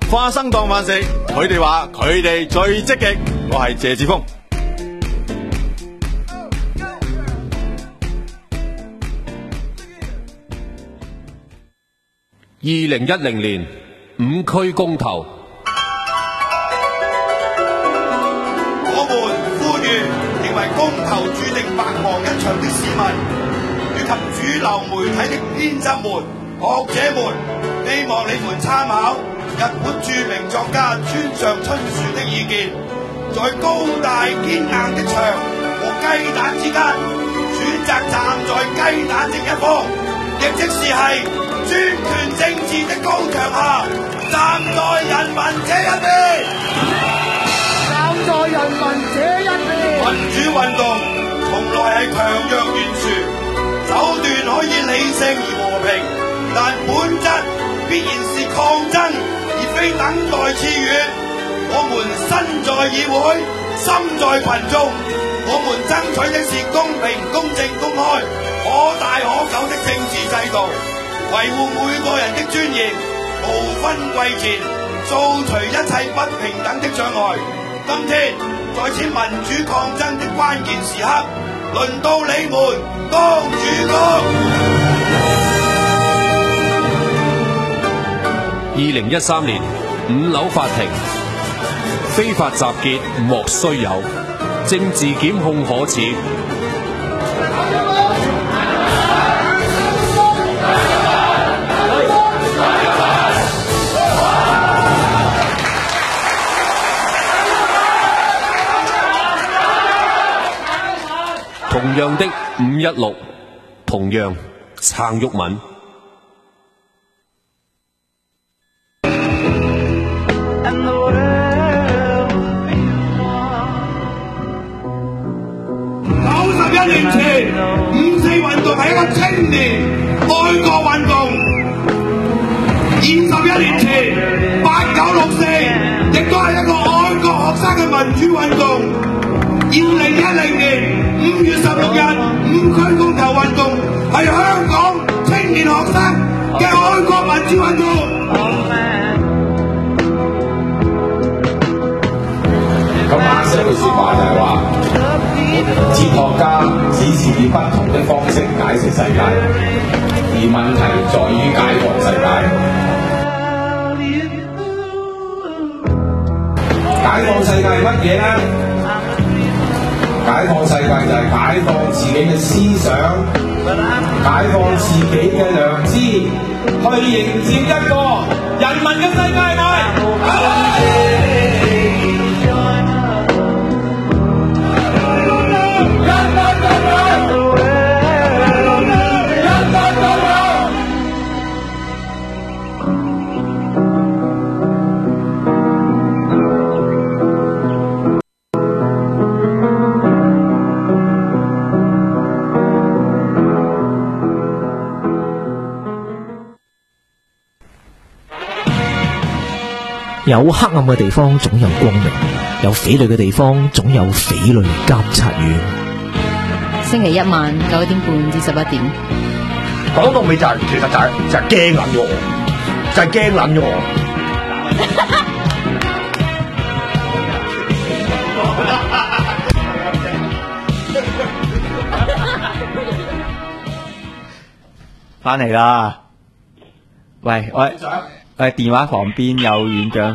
花生當飯食，佢哋話佢哋最積極。我係謝志峰。 2010年5區公投， 我們呼籲認為公投注定白忙一場的市民，以及主流媒體的編輯們、學者們，希望你們參考日本著名作家村上春樹的意見，在高大堅硬的牆和雞蛋之間，選擇站在雞蛋這一方，亦即是係專權政治的高牆下，站在人民這一邊。站在人民這一邊。民主運動從來係強弱懸殊，手段可以理性而和平，但本質必然是抗爭，而非等待賜予。我們身在議會，心在群眾，我們爭取的是公平、公正、公開、可大可久的政治制度，維護每個人的尊嚴，無分貴賤，掃除一切不平等的障礙。今天在此民主抗爭的關鍵時刻，輪到你們當主角。 2013年5樓法庭，非法集結莫須有，政治檢控可恥。同樣的516，同樣撐毓民。 91年前，5·4運動係一個青年愛國運動；21年前，8964亦都係一個愛國學生嘅民主運動。2010年5月16日5區公投運動係香港青年學生嘅愛國民主運動。 咁馬克思嘅説話就係話，哲學家只是以不同的方式解釋世界，而問題在於解放世界。解放世界係乜嘢呢？解放世界就係解放自己嘅思想，解放自己嘅良知，去迎接一個人民嘅世界係。 有黑暗嘅地方總有光明，有匪類嘅地方總有匪類監察院。 星期一晚9點半至11點。 講到尾就係，其實就係驚撚咗我，就係驚撚咗我。 翻嚟啦！喂，我電話旁邊有院長。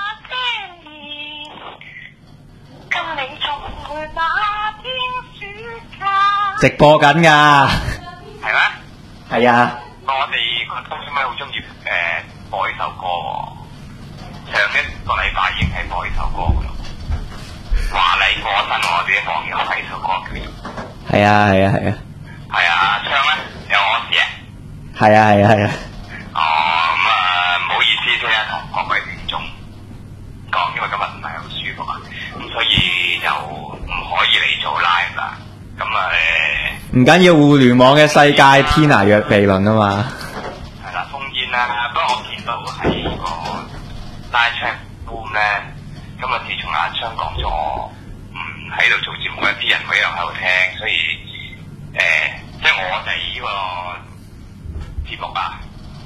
直播緊㗎。 係咩？ 係啊。 我哋個東西咪好中意播呢首歌喎，上一個禮拜已經係播呢首歌㗎啦。華麗過身，我哋啲網友睇首歌叫做。 係啊係啊係啊。 係啊，唱咧有我事啊。 係啊係啊係啊。 哦，咁唔好意思先啦，同各位聽眾講，因為今日唔係好舒服啊，咁所以就唔可以嚟做 live 啦。咁唔緊要，互聯網嘅世界天涯若比鄰啊嘛。 係啦，烽煙啦，不過我見到喺個 live chat room 咧，今日自從阿昌講咗我唔喺度做節目，啲人會一樣喺度聽，所以即係我哋呢個節目啊，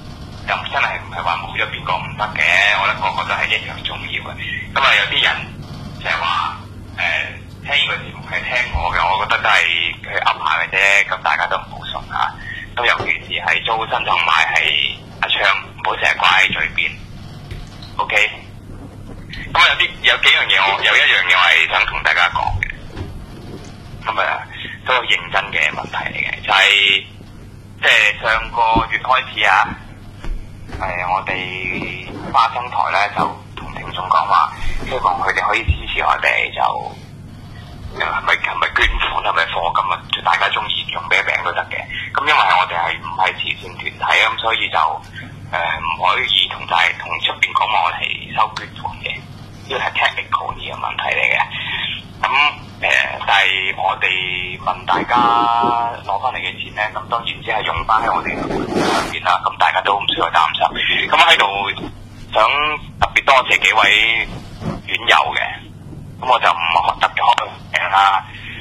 又真係唔係話冇咗邊個唔得嘅，我覺得個個都係一樣重要嘅。咁啊有啲人就係話聽呢個節目係聽我嘅，我覺得都係佢噏下嘅啫，咁大家都唔好信嚇。咁尤其是係租新同埋係阿昌，唔好成日掛喺嘴邊。OK。咁有幾樣嘢，有一樣嘢我係想同大家講嘅。咁都有認真嘅問題嚟嘅，就係即係上個月開始啊，我哋花生台咧就同聽眾講話，希望佢哋可以支持我哋，就係咪捐款，係咪課金啊？大家中意用咩名都得嘅。咁因為我哋係唔係慈善團體，咁所以就唔可以同出邊講話我哋係收捐款嘅，呢個係 technical 嘅問題嚟嘅。咁但係我哋問大家攞翻嚟嘅錢咧，咁當然只係用翻喺我哋上邊啦。咁大家都唔需要擔心。咁喺度想特別多謝幾位院友嘅，咁我就唔特別開名啦。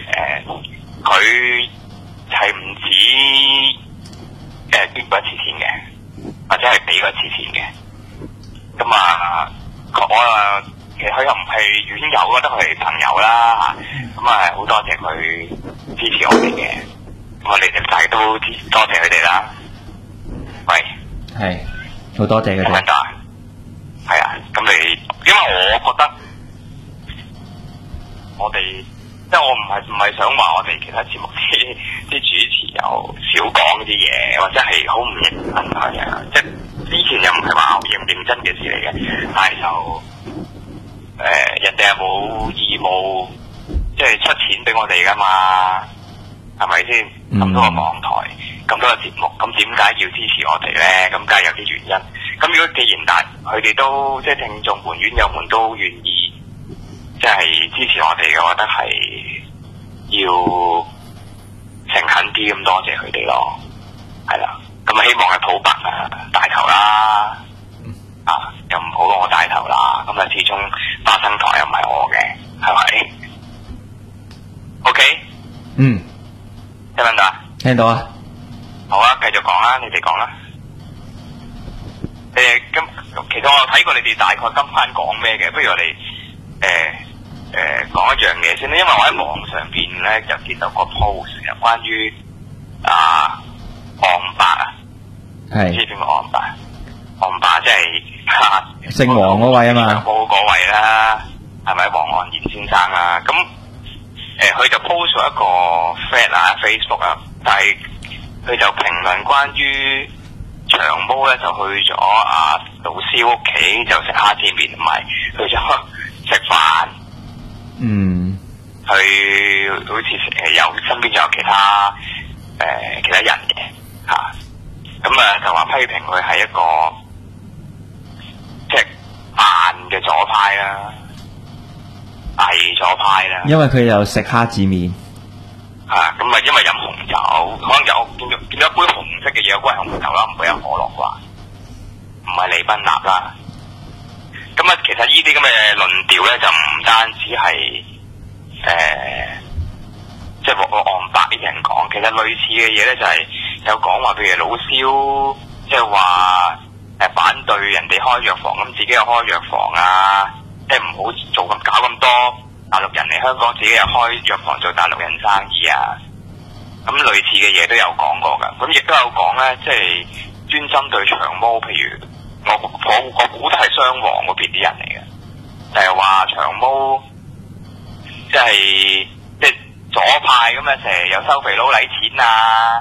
佢係唔止捐過一次錢嘅，或者係俾過一次錢嘅。咁我其實佢又唔係院友，覺得佢係朋友啦。咁好多謝佢支持我哋嘅。咁你哋大家都多謝佢哋啦。喂， 係好多謝佢哋。 係啊，咁因為我覺得我哋即係我唔係想話我哋其他節目啲主持又少講啲嘢，或者係好唔認真係啊。即係之前又唔係話認唔認真嘅事嚟嘅，但係就人哋係冇義務即係出錢俾我哋噶嘛，係咪先？咁多個網台，咁多個節目，咁點解要支持我哋咧？咁梗係有啲原因。咁如果既然佢哋都即係聽眾們、院友們都願意即係支持我哋嘅，我覺得係要誠懇啲咁多謝佢哋咯。係啦，咁希望係普白大頭啦。又唔好我帶頭啦，咁始終花生台又唔係我嘅，係咪 ？OK， 聽唔聽到啊？ 聽到啊。 好啊，繼續講啦，你哋講啦。咁其實我有睇過你哋大概今晚講咩嘅，不如我哋講一樣嘢先啦，因為我喺網上邊咧就見到個 post 有關於昂伯啊， 係知邊個昂伯？昂伯即係姓黃嗰位啊嘛， 冇嗰位啦，係咪黃岸賢先生啊？咁佢就 post 咗一個 thread 啊 Facebook 啊，但係佢就評論關於長毛咧就去咗老師屋企就食蝦子麵，同埋去咗食飯。佢好似有身邊有其他人嘅嚇，咁就話批評佢係一個即係扮嘅左派啦，偽左派啦。因為佢又食蝦子麵嚇，咁因為飲紅酒，可能有見到一杯紅色嘅嘢，有杯係紅酒啦，唔會有可樂啩，唔係利賓納啦。咁其實呢啲咁嘅論調咧，就唔單止係即係我昂白呢啲人講，其實類似嘅嘢咧就係有講話，譬如老蕭即係話反對人哋開藥房，咁自己又開藥房啊，即係唔好做搞咁多大陸人嚟香港，自己又開藥房做大陸人生意啊。咁類似嘅嘢都有講過㗎，咁亦都有講咧，即係專針對長毛，譬如我估都係雙黃嗰邊啲人嚟嘅，就係話長毛即係左派咁樣，成日又收肥佬禮錢啊，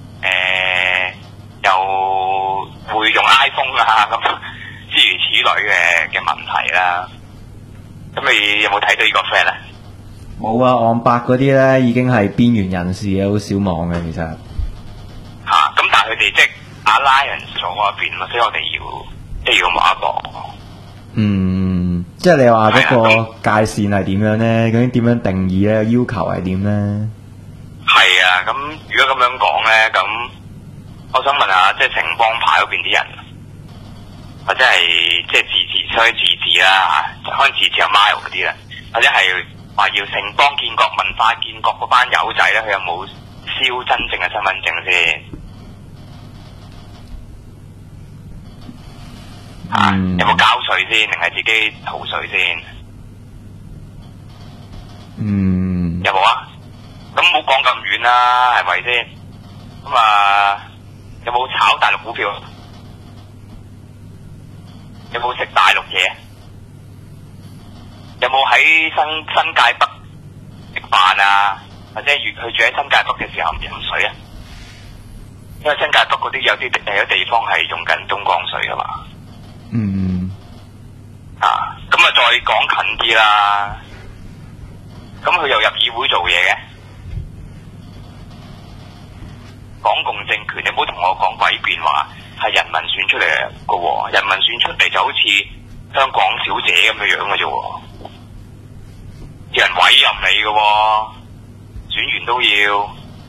又會用 iPhone 啊，咁諸如此類嘅問題啦。咁你有冇睇到呢個 friend 咧？ 冇啊，昂白嗰啲咧已經係邊緣人士嘅，好少網嘅其實。 咁但係佢哋即係 Alliance 做嗰邊咯，所以我哋要摸一個。 即係你話嗰個界線係點樣咧？究竟點樣定義咧？要求係點咧？ 係啊，咁如果咁樣講咧，咁我想問下，即係城邦派嗰邊啲人，或者係即係所以自治啦嚇，可能自治有 mile 嗰啲啦，或者係話要城邦建國、文化建國嗰班友仔咧，佢有冇燒真正嘅身份證先？ 有冇交稅先，定係自己逃稅先？有冇啊？咁唔好講咁遠啦，係咪先？咁有冇炒大陸股票？有冇食大陸嘢？有冇喺新界北食飯啊？或者去住喺新界北嘅時候唔飲水啊？因為新界北嗰啲有地方係用緊東江水噶嘛。咁再講近啲啦。咁佢又入議會做嘢嘅，港共政權，你唔好同我講詭辯話係人民選出嚟嘅喎，人民選出嚟就好似香港小姐咁嘅樣嘅啫喎，人委任你嘅喎，選完都要，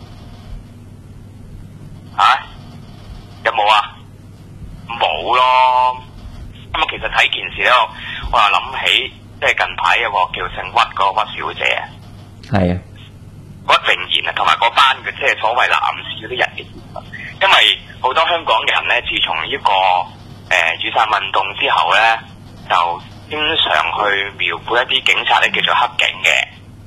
有冇啊？冇咯。咁其實睇件事咧，我又諗起。即係近排有個叫姓屈嗰個屈小姐啊， 係啊， 屈穎妍啊，同埋嗰班嘅即係所謂男士嗰啲人嘅，因為好多香港人咧，自從呢個雨傘運動之後咧，就經常去描繪一啲警察咧叫做黑警嘅，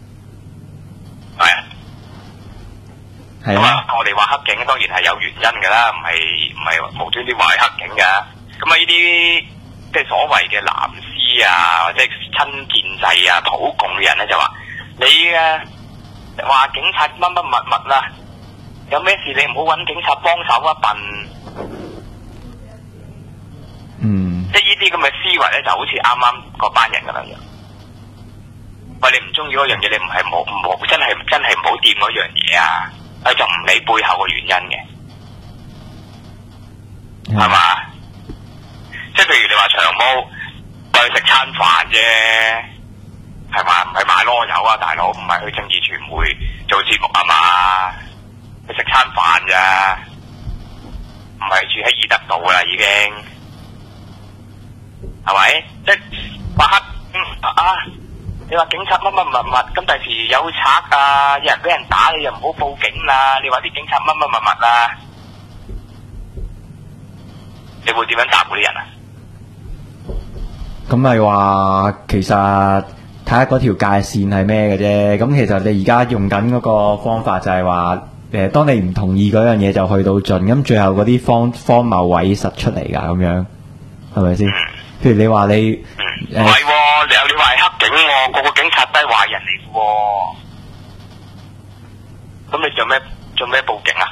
係啊，我哋話黑警當然係有原因㗎啦，唔係無端端話係黑警㗎，咁呢啲即係所謂嘅藍絲啊，或者親建制啊、普共嘅人咧就話你話警察乜乜物物啦，有咩事你唔好揾警察幫手啊笨，即係呢啲咁嘅思維咧就好似啱啱嗰班人咁樣。喂，你唔中意嗰樣嘢，你唔係真係唔好掂嗰樣嘢啊！就唔理背後嘅原因嘅，係嘛？即係譬如你話長毛去食餐飯啫，係嘛？唔係買籮柚啊，大佬，唔係去政治傳媒做節目係嘛？去食餐飯咋，唔係住喺義德道啦已經，係咪？即係話你話警察乜乜物物，咁第時有賊啊，有人俾人打，你又唔好報警啦。你話啲警察乜乜物物啊，你會點樣答嗰啲人啊？ 咁咪話其實睇下嗰條界線係咩嘅啫。咁其實你而家用緊嗰個方法就係話，當你唔同意嗰樣嘢就去到盡，咁最後嗰啲荒謬位實出嚟㗎，咁樣係咪先？譬如你話你唔係喎，你話係黑警喎，個個警察都係壞人嚟嘅喎，咁你做咩報警啊？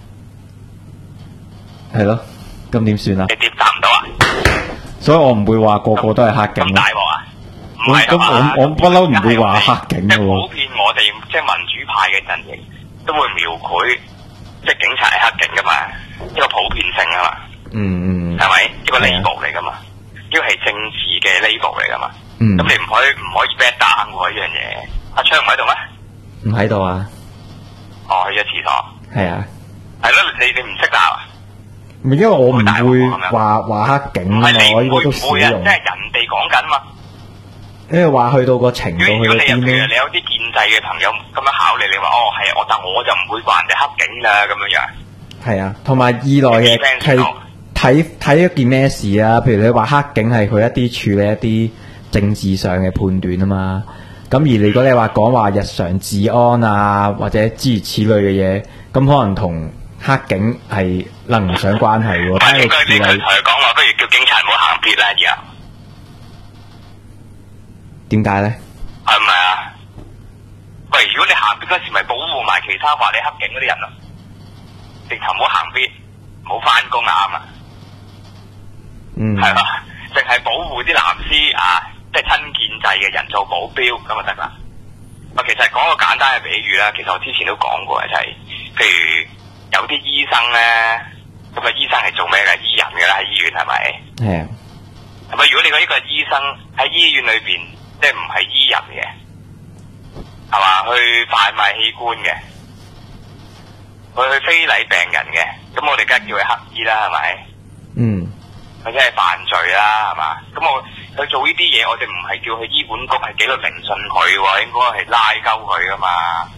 係咯，咁點算啊？你點答唔到啊？所以我唔會話個個都係黑警。咁大鑊啊？唔係啊嘛，我不嬲唔會話黑警嘅喎。普遍我哋即係民主派嘅陣營都會描繪，即係警察係黑警噶嘛，一個普遍性啊嘛。係咪？一個 label 嚟噶嘛？呢個係政治嘅 label 嚟噶嘛？咁你唔可以 bad 打喎呢樣嘢。阿昌唔喺度咩？唔喺度啊。哦，去咗廁所。係啊。係咯，你唔識打啊？唔係因為我唔會話黑警啊，我呢個都少用。即係人哋講緊嘛。因為話去到個程度去到邊咧？如果你有啲建制嘅朋友咁樣考慮，你話係但我就唔會話人哋黑警啦咁樣樣。係啊，同埋二來嘅係。睇一件咩事啊？譬如你話黑警係佢一啲處理一啲政治上嘅判斷啊嘛。咁而如果你話講話日常治安啊，或者諸如此類嘅嘢，咁可能同黑警係能唔上關係喎。但係你同佢講話，不如叫警察唔好行撇啦，而家點解咧？係咪啊？喂，如果你行撇嗰時，咪保護埋其他話你黑警嗰啲人咯，直頭唔好行撇，唔好翻工啊嘛。係嘛，淨係保護啲藍絲啊，即係親建制嘅人做保鏢咁就得啦。其實講個簡單嘅比喻啦，其實我之前都講過嘅，就係譬如有啲醫生咧，咁啊醫生係做咩嘅？醫人嘅啦，喺醫院係咪？係啊。係咪？如果你講呢個醫生喺醫院裏邊，即係唔係醫人嘅，係嘛？去販賣器官嘅，去非禮病人嘅，咁我哋梗係叫佢黑醫啦，係咪？或者係犯罪啦，係嘛？咁我去做呢啲嘢，我哋唔係叫佢醫管局係紀律聆訊佢，應該係拉鳩佢噶嘛？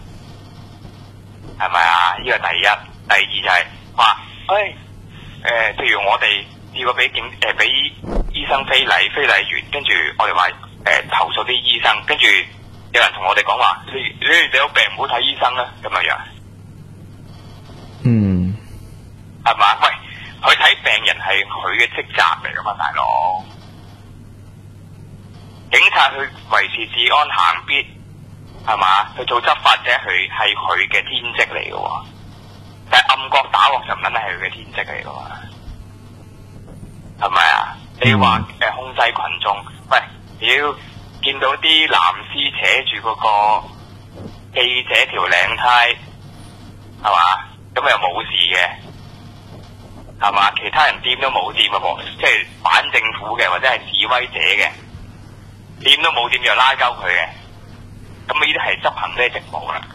係咪啊？呢個第一，第二就係話，譬如我哋試過俾醫醫生非禮完，跟住我哋話投訴啲醫生，跟住有人同我哋講話，你有病唔好睇醫生啦，咁樣。 嗯， 係嘛？喂，去睇病人係佢嘅職責嚟噶嘛，大佬。警察去維持治安行必係嘛？去做執法者，佢係佢嘅天職嚟嘅喎。但係暗角打鑊就唔撚係佢嘅天職嚟嘅喎。係咪啊？你話控制群眾，喂，要見到啲藍絲扯住嗰個記者條領呔，係嘛？咁又冇事嘅，係嘛？其他人掂都冇掂嘅，即係反政府嘅或者係示威者嘅，掂都冇掂就拉鳩佢嘅。咁呢啲係執行咩職務啦？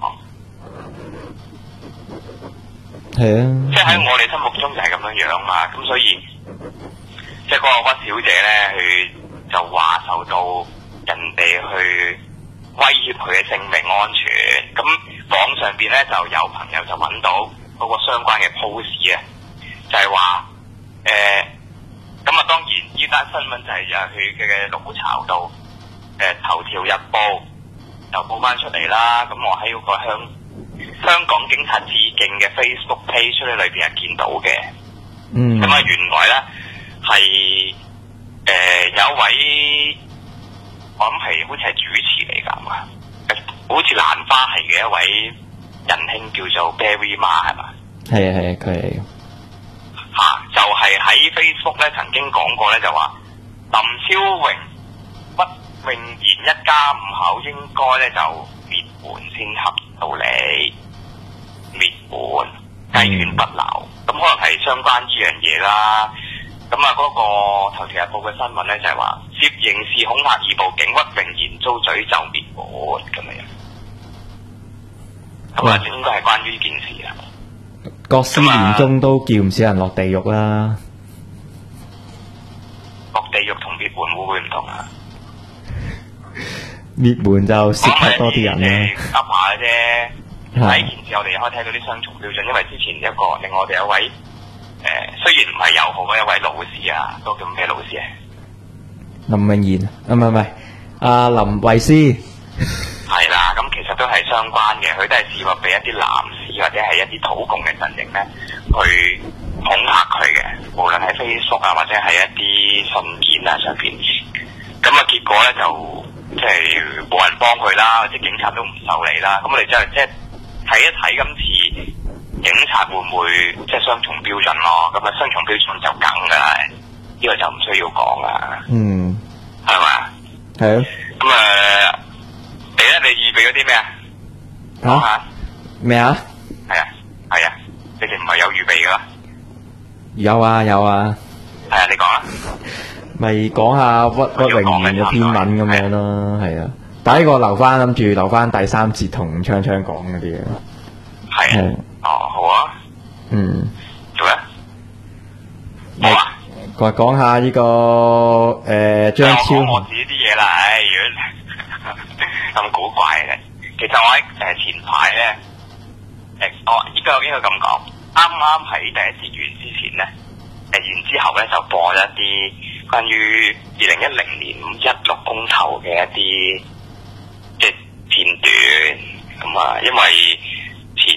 係啊， 即係喺我哋心目中就係咁樣樣嘛。咁所以即係嗰個屈小姐咧，佢就話受到人哋去威脅佢嘅性命安全。咁網上邊咧就有朋友就揾到嗰個相關嘅 post 啊，就係話咁啊，當然呢單新聞就係由佢嘅老巢到頭條日報就報翻出嚟啦。咁我喺嗰個香港警察致敬嘅 Facebook page 裏邊係見到嘅。 嗯。 咁啊，原來咧係有一位我諗係好似係主持嚟㗎嘛，好似蘭花系嘅一位仁兄叫做 Barry Ma 係嘛？ 係啊係啊，佢係就係喺 Facebook 咧曾經講過咧，就話林超榮、屈穎妍一家五口應該咧就滅門先合道理，滅門雞犬不留。咁可能係相關呢樣嘢啦。咁啊，嗰個頭條日報嘅新聞咧就係話涉刑事恐嚇已報警，屈穎妍遭詛咒滅門咁樣。咁啊，應該係關於呢件事啊。 國師年中都叫唔少人落地獄啦。 落地獄同滅門會唔會唔同啊？ 滅門就涉及多啲人咧。 噏下嘅啫。喺件事我哋可以睇到啲雙重標準，因為之前另外我哋有位雖然唔係友好嘅一位老師啊，嗰個叫咩老師啊？林穎妍啊，唔係，阿林慧思。 係啦，咁其實都係相關嘅，佢都係試過俾一啲藍絲或者係一啲土共嘅陣營咧，去恐嚇佢嘅，無論係 Facebook 啊或者係一啲信件啊上邊。咁啊，結果咧就即係冇人幫佢啦，或者警察都唔受理啦。咁我哋即係睇一睇今次警察會唔會即係雙重標準咯？咁啊，雙重標準就梗㗎啦，呢個就唔需要講啦。 嗯， 係咪啊？ 係啊。 咁你咧，你預備咗啲咩啊？講下咩啊？ 係啊，你哋唔係有預備噶啦？ 有啊。 係啊，你講啦。 咪講下屈穎妍嘅篇文咁樣咯，係啊。但係呢個諗住留翻第三節同鏘鏘講嗰啲嘢。 係啊。哦，好啊。 嗯。 做咩？好啊。 講下呢個張超。 我自己啲嘢啦，如果咁古怪嘅，其實我喺前排咧，應該咁講，啱啱喺第一節完之前咧，然之後咧就播咗一啲關於2010年516公投嘅一啲嘅片段。咁啊，因為前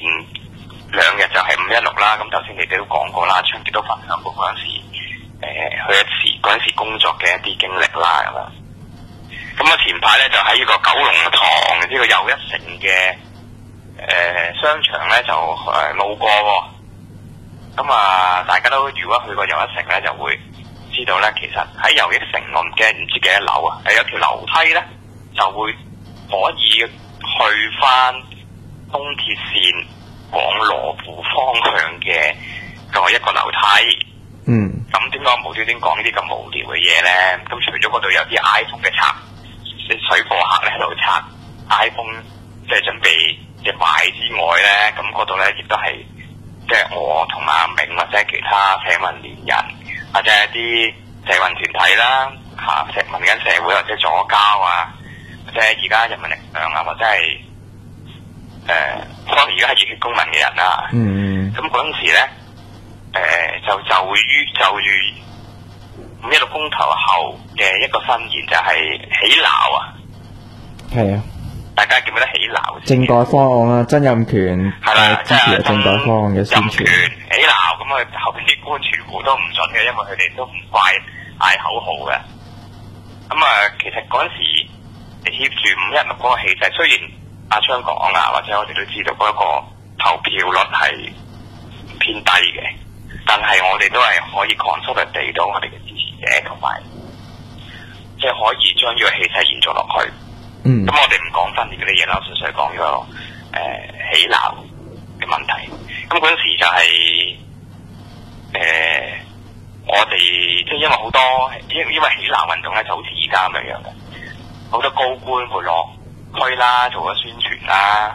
2日就係516啦，咁頭先你哋都講過啦，鏘傑都分享過嗰陣時，嗰陣時工作嘅一啲經歷啦咁啊。咁啊，前排咧就喺呢個九龍塘呢個又一城嘅商場咧就路過喎。咁啊，大家都如果去過又一城咧，就會知道咧，其實喺又一城我唔知幾多樓啊，係有條樓梯咧就會可以去翻東鐵線往羅湖方向嘅一個樓梯。 嗯。咁點解我無端端講呢啲咁無聊嘅嘢咧？咁除咗嗰度有啲 iPhone 嘅插水貨客咧喺度拆 iPhone， 即係準備即係賣之外咧，咁嗰度咧亦都係即係我同阿明或者其他社運連人或者一啲社運團體啦嚇，民間社會或者左膠啊，或者而家人民力量啊，或者係可能而家係熱血公民嘅人啦。咁嗰陣時咧就 516公投後嘅一個新言就係起鬧啊。 係啊。 大家記唔記得起鬧？ 政改方案啊，曾蔭權係啦， 支持政改方案嘅宣傳。 起鬧咁啊，後邊啲官全部都唔準嘅，因為佢哋都唔怪嗌口號嘅。咁啊，其實嗰陣時協住516嗰個氣勢，雖然阿昌講啊，或者我哋都知道嗰一個投票率係偏低嘅，但係我哋都係可以 consolidate 到我哋嘅支持者，同埋即係可以將呢個氣勢延續落去。咁我哋唔講分裂嗰啲嘢啦，純粹講呢個起鬧嘅問題。咁嗰陣時就係我哋即係因為好多因為起鬧運動咧就好似而家咁樣嘅，好多高官會落區啦，做咗宣傳啦，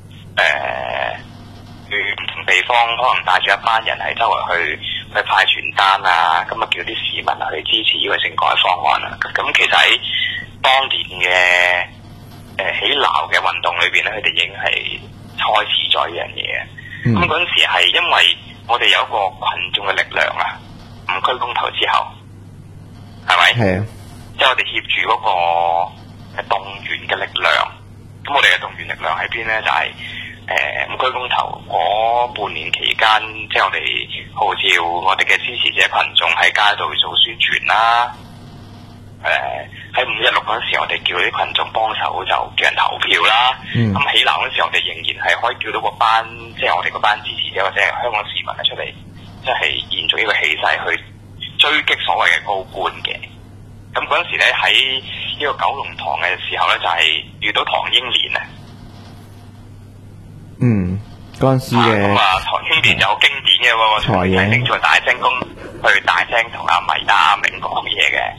去唔同地方可能帶住一班人喺周圍去派傳單啊，咁啊叫啲市民啊去支持呢個政改方案啊。咁其實喺當年嘅起鬧嘅運動裏邊咧，佢哋已經係開始咗呢樣嘢。咁嗰陣時係因為我哋有一個群眾嘅力量啊，5區公投之後，係咪？係啊。即係我哋協住嗰個動員嘅力量。咁我哋嘅動員力量喺邊咧？就係5區公投嗰半年期間，即係我哋號召我哋嘅支持者群眾喺街度做宣傳啦。喺516嗰陣時，我哋叫啲群眾幫手就叫人投票啦。咁起鬧嗰陣時，我哋仍然係可以叫到個班，即係我哋嗰班支持者或者係香港市民出嚟，即係延續呢個氣勢去追擊所謂嘅高官嘅。咁嗰陣時咧喺呢個九龍塘嘅時候咧，就係遇到唐英年啊。 嗰陣時嘅唐英年就好經典嘅喎，財爺拎住大聲公去大聲同阿米達阿明講嘢嘅。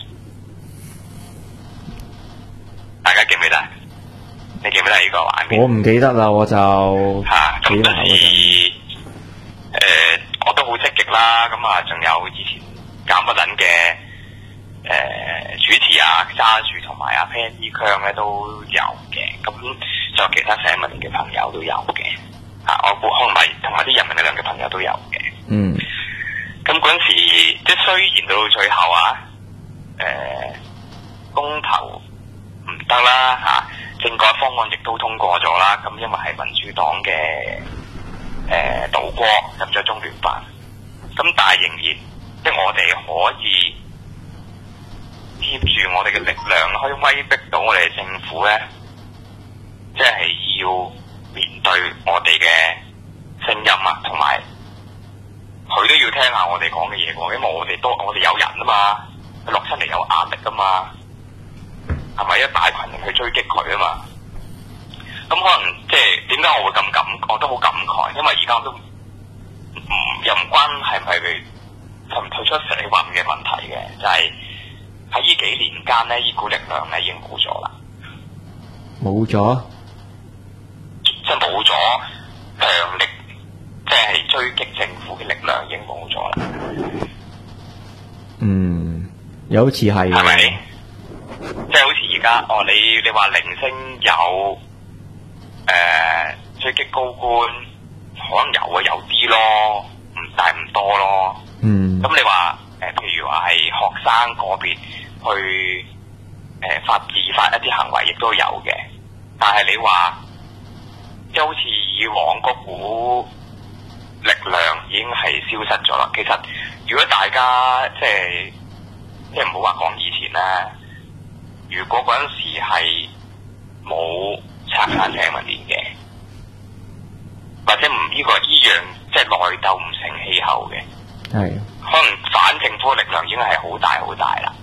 大家記唔記得？你記唔記得呢個畫面？ 我唔記得啦，我就咁嗰時我都好積極啦。咁啊，仲有以前減不撚嘅主持啊，揸住同埋阿 Pan 伊強咧都有嘅。咁就其他社民嘅朋友都有嘅。我估可能係同埋啲人民力量嘅朋友都有嘅。咁嗰陣時，即係雖然到最後啊，公投唔得啦政改方案亦都通過咗啦。咁因為係民主黨嘅倒戈入咗中聯辦，咁但係仍然即係我哋可以貼住我哋嘅力量，可以威逼到我哋嘅政府咧，即係要面對我哋嘅聲音啊，同埋佢都要聽下我哋講嘅嘢喎，因為我哋有人啊嘛，佢落出嚟有壓力啊嘛。係咪一大群人去追擊佢啊嘛？咁可能即係點解我會我都好感慨，因為而家我都又唔關係唔係退唔退出社運嘅問題嘅，就係喺呢幾年間咧，呢股力量咧已經冇咗啦。 冇咗？ 即係冇咗強力，即係追擊政府嘅力量已經冇咗啦。 又好似係。係咪？ 即係好似而家，你話零星有追擊高官，可能有啊，有啲咯，但係唔多咯。咁你話譬如話係學生嗰邊去自發一啲行為，亦都有嘅。但係你話即係好似以往嗰股力量已經係消失咗啦。其實如果大家即係唔好話講以前啦。如果嗰陣時係冇拆散社民連嘅，或者唔呢樣即係內鬥唔成氣候嘅，係可能反政府嘅力量已經係好大好大啦。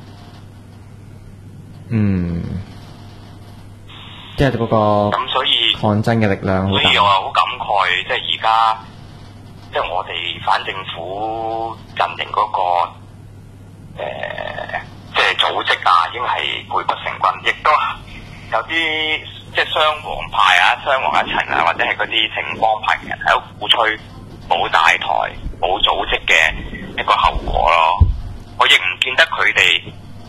即係嗰個咁，所以抗爭嘅力量好大。 所以我好感慨，即係而家即係我哋反政府陣營嗰個即係組織啊，已經係背不成軍，亦都有啲即係雙黃派啊、雙黃一層啊，或者係嗰啲青幫派嘅人喺度鼓吹冇大台、冇組織嘅一個後果咯。我亦唔見得佢哋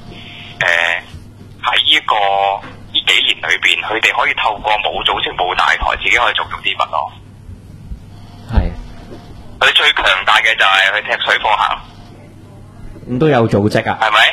喺呢幾年裏邊，佢哋可以透過冇組織、冇大台，自己可以做到啲乜咯。係。佢最強大嘅就係去踢水貨行。 咁都有組織啊？ 係咪？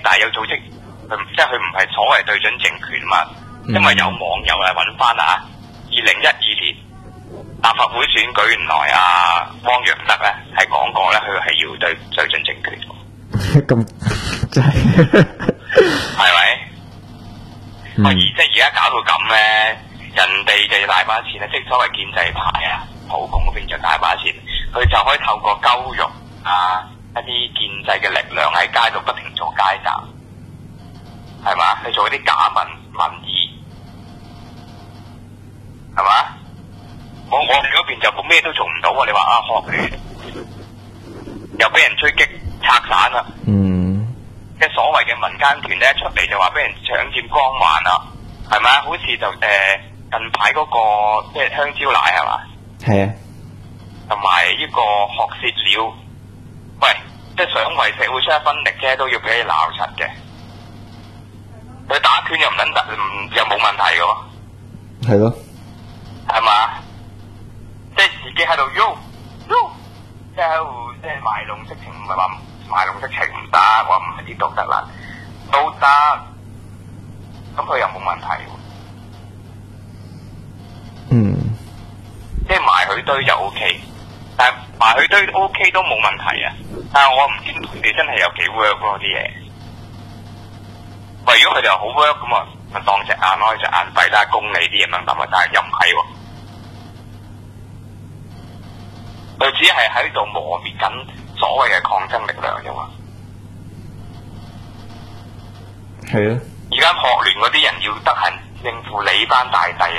但係有組織，即係佢唔係所謂對準政權嘛。因為有網友揾翻2012年立法會選舉，原來汪洋德咧係講過咧，佢係要對準政權。 咁真係係咪？而即係而家搞到咁咧，人哋就大把錢咧，即係所謂建制派普共嗰邊就大把錢，佢就可以透過鳩肉一啲建制嘅力量喺街度不停做街站，係嘛？去做一啲假民意，係嘛？我哋嗰邊就咩都做唔到啊！你話學聯又俾人追擊拆散啦，即係所謂嘅民間團咧出嚟就話俾人搶佔光環啦，係咪？好似就近排嗰個即係香蕉奶係嘛？ 係啊， 同埋呢個學舌鳥，喂，即係想為社會出一分力啫，都要俾你鬧柒嘅。佢打拳又唔撚得，又冇問題嘅喎。 係咯， 係嘛？即係自己喺度喐，即係喺度即係賣弄色情，唔係話賣弄色情唔得，話唔係啲道德啦，都得。咁佢又冇問題喎。即係埋佢堆就 OK， 但係埋佢堆 OK 都冇問題啊。但係我唔見佢哋真係有幾 work 嗰啲嘢。喂，如果佢哋又好 work 咁咪當隻眼開隻眼閉啦，公理啲咁樣諗啊，但係又唔係喎。佢只係喺度磨滅緊所謂嘅抗爭力量啫嘛。 係啊。 而家學聯嗰啲人要得閒應付你班大帝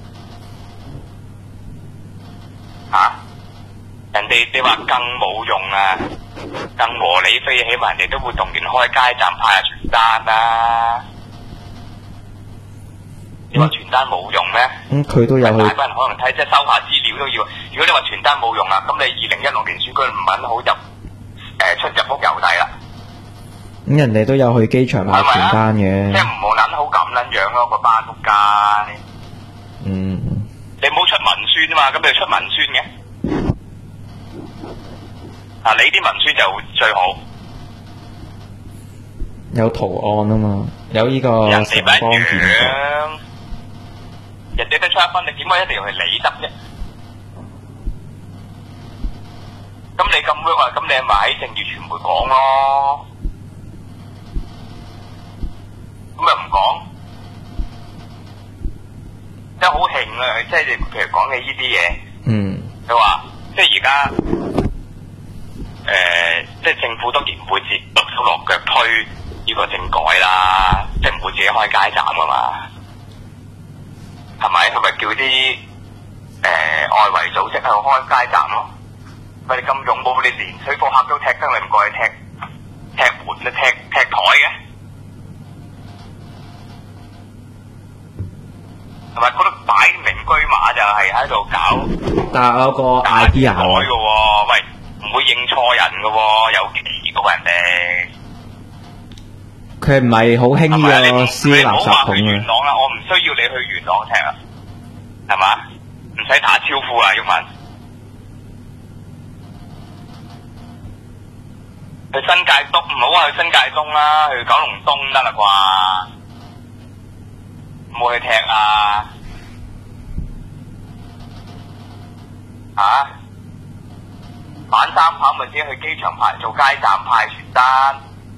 人哋你話更冇用更和理非，起碼人哋都會動員開街站派下傳單啦。你話傳單冇用咩？ 佢都有去。 大班人可能睇，即係收下資料都要。如果你話傳單冇用咁你2016年選舉唔揾好出入屋郵遞啦。 咁人哋都有去機場派傳單嘅。 即係唔好撚好咁撚樣咯，個班仆街。你唔好出文宣嘛，咁你出文宣嘅。你啲文宣就最好。 有圖案啊嘛，有呢個城邦建設。 人哋得出一分，你點解一定要去理得啫？咁你咁樣咁你咪喺正義傳媒講咯。咁又唔講，即係好興即係你譬如講嘅呢啲嘢。佢話即係而家即係政府當然唔會接落腳推呢個政改啦，即係唔會自己開街站噶嘛，係咪？佢咪叫啲外圍組織喺度開街站咯？佢哋咁勇武，你連水貨客都踢得，你唔過去踢門踢台嘅，係咪？嗰度擺明車馬就係喺度搞， 但係有個 idea 嘅喎，喂，唔會認錯人嘅喎，有幾個人哋。 佢唔係好興呢個燒垃圾桶元朗我唔需要你去元朗踢係嘛？唔使打招呼啦，毓民。去新界東唔好話去新界東啦，去九龍東得啦啩？唔好去踢反三跑咪先去機場派做街站派傳單。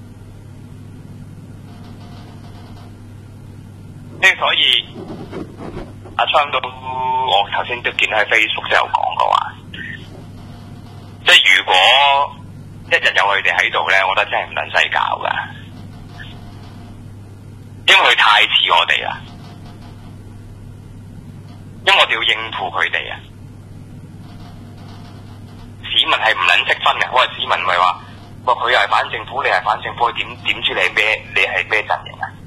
即係所以阿昌都我頭先都見喺 Facebook 都有講過話，即係如果一日有佢哋喺度咧，我覺得真係唔撚使搞噶，因為佢太似我哋啦，因為我哋要應付佢哋啊。市民係唔撚識分嘅，我話市民咪話，佢又係反政府，你係反政府，點知你係咩陣營啊？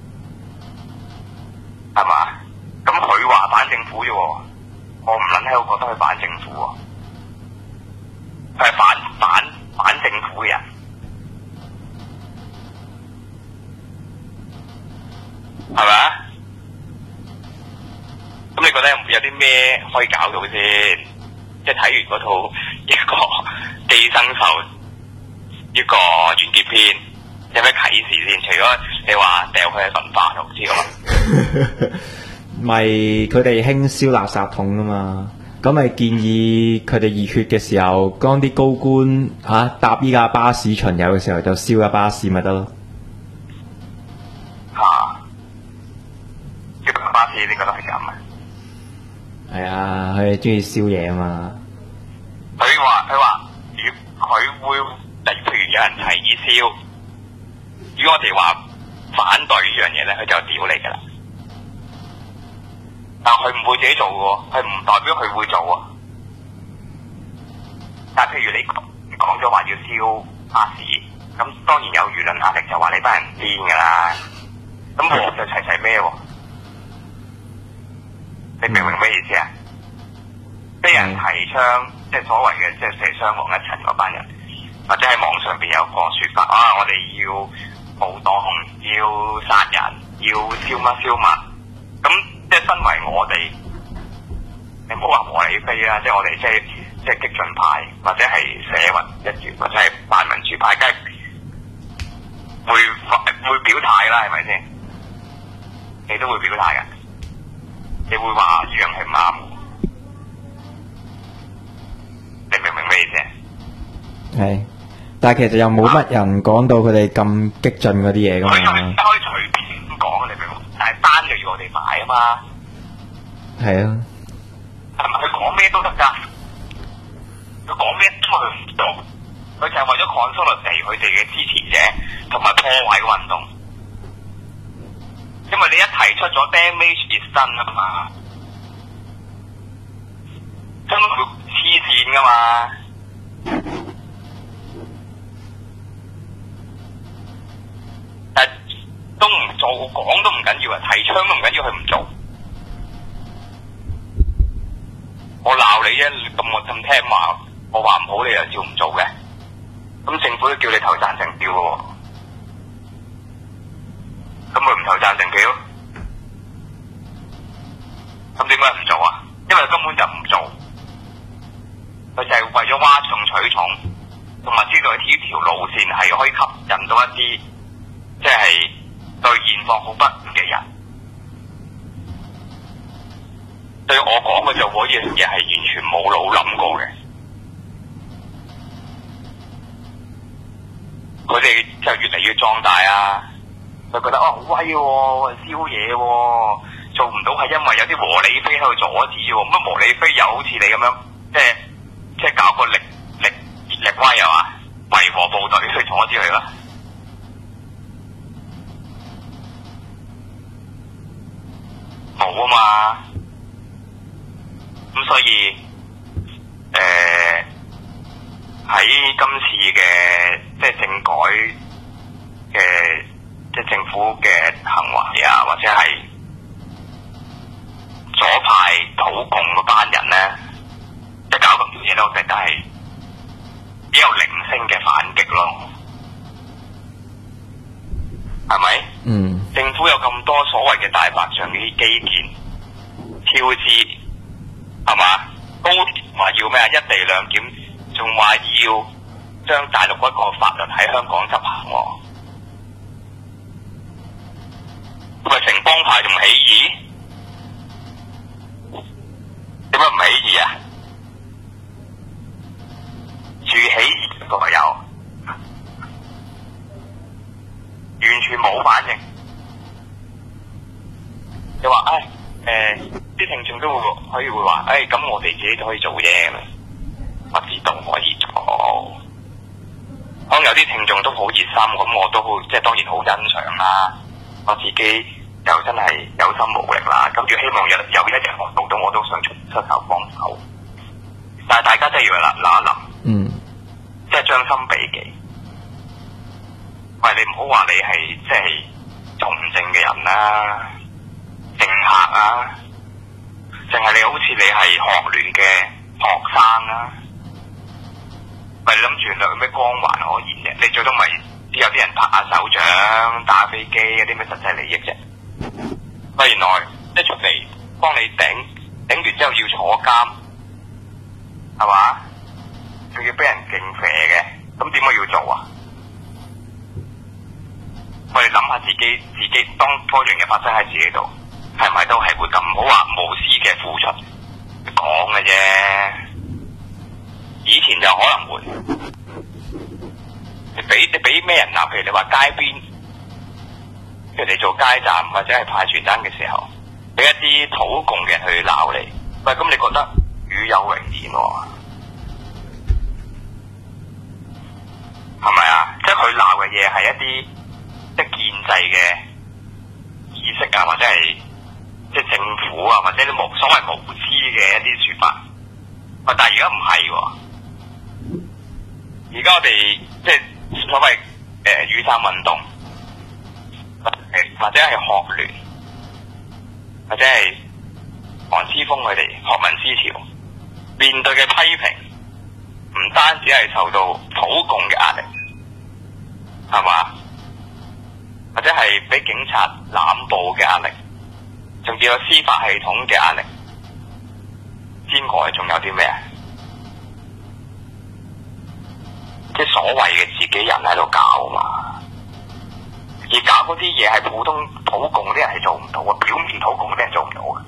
係嘛？咁佢話反政府啫，我唔撚喺度覺得佢反政府喎，佢係反政府嘅人，係咪啊？咁你覺得有啲咩可以搞到先？即係睇完嗰套一個寄生獸呢個完結篇，即有咩啟示先？除咗你話掉佢喺焚化爐之外， 咪佢哋興燒垃圾桶啊嘛，咁咪建議佢哋熱血嘅時候，當啲高官搭依架巴士巡遊嘅時候，就燒架巴士咪得咯。 燒架巴士你覺得係咁啊？係啊，佢哋中意燒嘢啊嘛。 佢話，佢會，譬如有人提議燒，如果我哋話反對呢樣嘢咧，佢就屌你噶啦。但佢唔會自己做嘅喎，佢唔代表佢會做啊。但係譬如你講咗話要燒巴士，咁當然有輿論壓力，就話你班人癲噶啦。咁我就齊咩喎？你明唔明咩意思啊？俾人提倡，即係所謂嘅即係射傷亡一層嗰班人，或者喺網上邊有個説法我哋要暴動，要殺人，要燒乜燒物。咁即係身為我哋，你唔好話和理非啦，即係我哋即係激進派，或者係社運一員，或者係泛民主派，梗係會表態啦，係咪先？你都會表態㗎，你會話呢樣係唔啱。你明唔明咩意思？係， 但係其實又冇乜人講到佢哋咁激進嗰啲嘢㗎嘛。 佢可以隨便講，你明唔明？但係單就要我哋買啊嘛。 係啊。 係咪佢講咩都得㗎？佢講咩都佢唔做，佢就係為咗 consolidate 佢哋嘅支持者，同埋破壞運動。因為你一提出咗 damage is done 啊嘛，根本會黐線㗎嘛。但係都唔做，講都唔緊要啊，提倡都唔緊要，佢唔做。我鬧你啫，我咁聽話，我話唔好你又照唔做嘅，咁政府都叫你投贊成票嘅喎，咁佢唔投贊成票，咁點解唔做啊？因為根本就唔做，佢就係為咗嘩眾取寵，同埋知道呢條路線係可以吸引到一啲即係對現況好不滿嘅人。對我講嘅就嗰樣嘢係完全冇腦諗過嘅，佢哋就越嚟越壯大啊！佢覺得好威喎，燒嘢喎，做唔到係因為有啲和理非喺度阻止喎，乜和理非又好似你咁樣，即係搞個力威係嘛，維和部隊去阻止佢啦。冇啊嘛。咁所以，喺今次嘅即係政改嘅即係政府嘅行為啊，或者係左派土共嗰班人咧，即係搞咁條嘢咧，我覺得係比較零星嘅反擊咯，係咪？政府有咁多所謂嘅大白象嘅啲基建超支。係嘛？高鐵話要咩啊？一地兩檢，仲話要將大陸嗰個法律喺香港執行喎。咁咪成幫派仲起義？點解唔起義啊？住起義都係有，完全冇反應。你話啲聽眾都可以會話，咁我哋自己都可以做啫。我知道可以做，可能有啲聽眾都好熱心，咁我都好，即係當然好欣賞啦。我自己又真係有心無力啦，咁要希望有一日我做到，我都想出手幫手。但係大家真係要諗一諗，即係將心比己。喂，你唔好話你係即係從政嘅人啦，政客啊。淨係你好似你係學聯嘅學生啊，咪諗住有咩光環可言啫？你最多咪有啲人拍下手掌、打飛機嗰啲咩實際利益啫？喂，原來一出嚟幫你頂完之後要坐監，係嘛？仲要俾人勁啡嘅，咁點解要做啊？ 我哋諗下自己當嗰樣嘢發生喺自己度，係咪都係會咁？唔好話無私嘅付出，講嘅啫。以前就可能會，你俾咩人鬧？譬如你話街邊，譬如你做街站或者係派傳單嘅時候，俾一啲土共嘅人去鬧你，喂，咁你覺得與有榮焉喎？係咪啊？即係佢鬧嘅嘢係一啲即係建制嘅意識啊，或者係即係政府啊，或者啲所謂無知嘅一啲說法。喂，但係而家唔係喎，而家我哋即係所謂雨傘運動，或者係學聯，或者係黃之鋒佢哋學民思潮面對嘅批評，唔單止係受到土共嘅壓力，係嘛？或者係俾警察濫捕嘅壓力，仲要有司法系統嘅壓力之外，仲有啲咩？即係所謂嘅自己人喺度搞啊嘛，而搞嗰啲嘢係普通土共啲人係做唔到嘅，表面土共啲人做唔到嘅，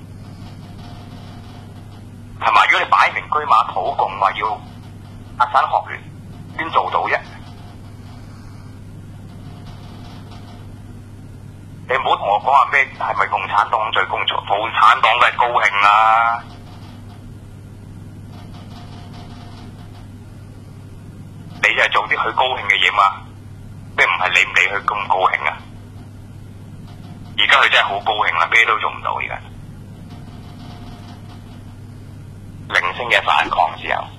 係嘛？如果你擺明車馬土共話要壓散學聯，邊做到啫？你唔好同我講話咩係咪共產黨最工作？共產黨都係高興啦，你就係做啲佢高興嘅嘢嘛？咩唔係理唔理佢咁高興啊？而家佢真係好高興啦，咩都做唔到而家。零星嘅反抗之後，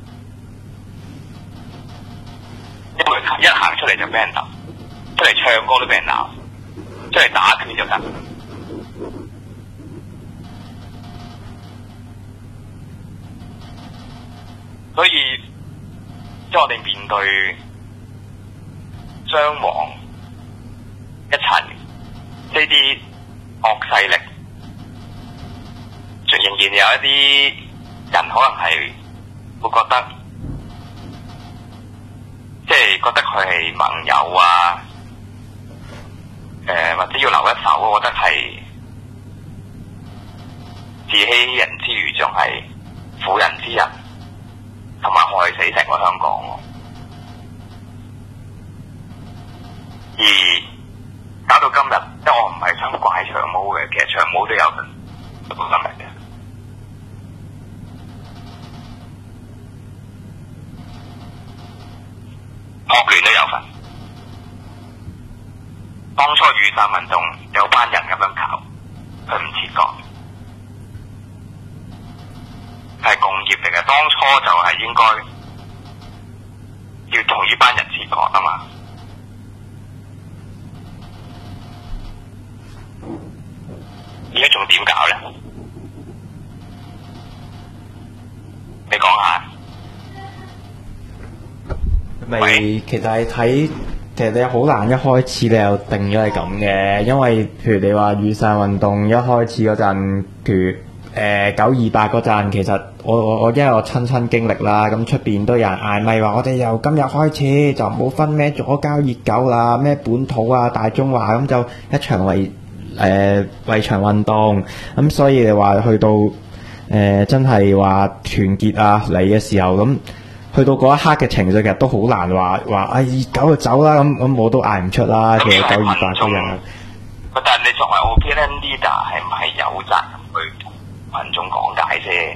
因為一行出嚟就俾人揼，出嚟唱歌都俾人鬧，出嚟打拳就得。所以即係我哋面對傷亡一塵呢啲惡勢力，仍然有一啲人可能係會覺得，即係覺得佢係盟友啊，或者要留一手，我覺得係自欺人之餘，仲係婦人之仁，同埋害死成個香港。而搞到今日，即係我唔係想怪長毛嘅，其實長毛都有份今日嘅。學聯都有份。當初雨傘運動有班人咁樣搞，佢唔切割，係共業嚟嘅。當初就係應該要同呢班人切割啊嘛。而家仲點搞咧？你講下。 咪其實係睇，其實你好難一開始你又定咗係咁嘅，因為譬如你話雨傘運動一開始嗰陣，譬如928嗰陣，其實我因為我親身經歷啦，咁出邊都有人嗌咪話，我哋由今日開始就唔好分咩左膠熱狗啦，咩本土啊大中華，咁就一場圍牆運動，咁所以你話去到真係話團結啊嚟嘅時候，咁去到嗰一刻嘅情緒其實都好難話熱狗就走啦，咁我都嗌唔出啦。其實928嗰人， 但係你作為 opinion leader 係唔係有責任去群眾講解先？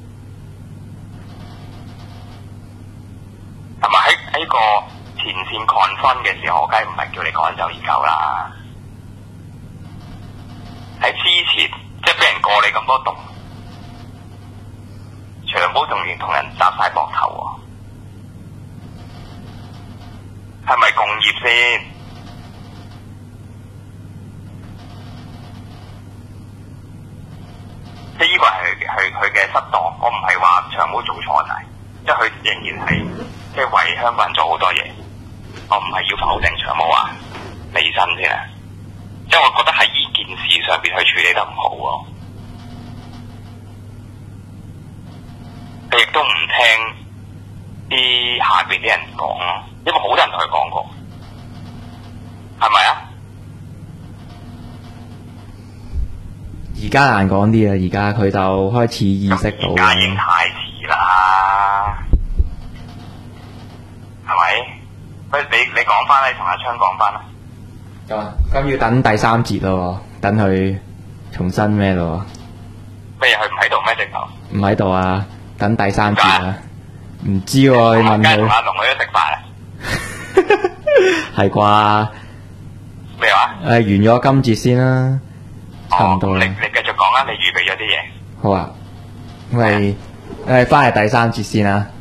同埋喺個前線confront嘅時候，我梗係唔係叫你趕走熱狗啦。喺之前，即係俾人過你咁多棟，長毛仲要同人搭晒膊頭喎，係咪共業先？即係呢個係佢嘅失當，我唔係話長毛做錯晒，即係佢仍然係即係為香港人做好多嘢，我唔係要否定長毛啊，理身先啊。即係我覺得喺呢件事上邊去處理得唔好喎，佢亦都唔聽啲下邊啲人講咯，因為好多人同佢講過，係咪啊？ 而家難講啲啊，而家佢就開始意識到。 而家已經太遲啦，係咪？喂，你講翻，你同阿昌講翻啦。 咁要等第3節咯，等佢重新咩咯？ 咩？佢唔喺度咩？直頭唔喺度啊！等第3節啊！唔知喎，你問佢。 同阿龍去咗食飯啊？ 係啩？ 咩話？ 完咗今節先啦，差唔多啦。 你繼續講啊！你預備咗啲嘢。 好啊，我哋翻嚟第3節先啦。